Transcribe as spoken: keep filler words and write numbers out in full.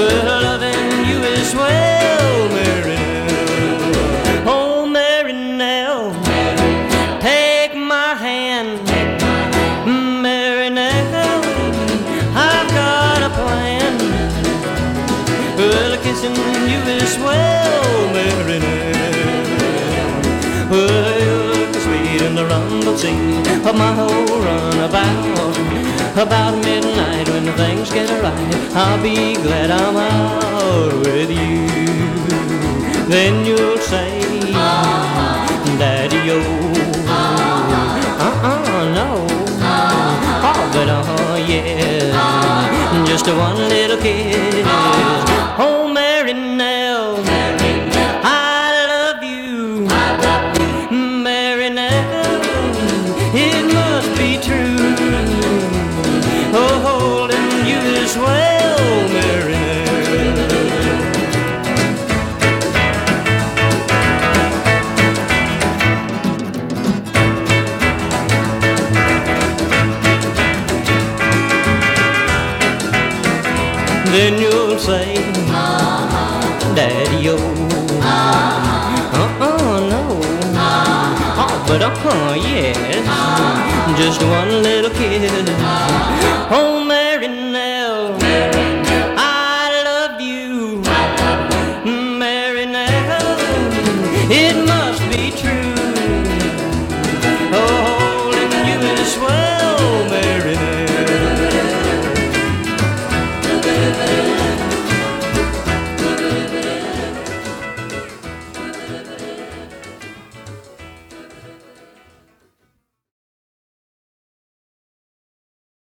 Well, loving you is swell, Mary Nell. Oh, Mary Nell, take my hand. Mary Nell, I've got a plan. Well, kissing you is swell, Mary Nell. Well, you look sweet in the rumble scene of my whole runabout. About midnight when the things get right, I'll be glad I'm out with you. Then you'll say, Daddy-o, uh-uh, no. Oh, but oh, yeah, just a one little kiss. Oh, Mary Nell, I love you. Mary Nell, it must be true. Oh, holding you is well, Mary Nell. Then you'll say, uh-huh. Daddy-o, uh-huh. uh-uh, no. Uh-huh. Oh, but uh-huh, yes, uh-huh. Just one little kiss. Oh, Mary Nell.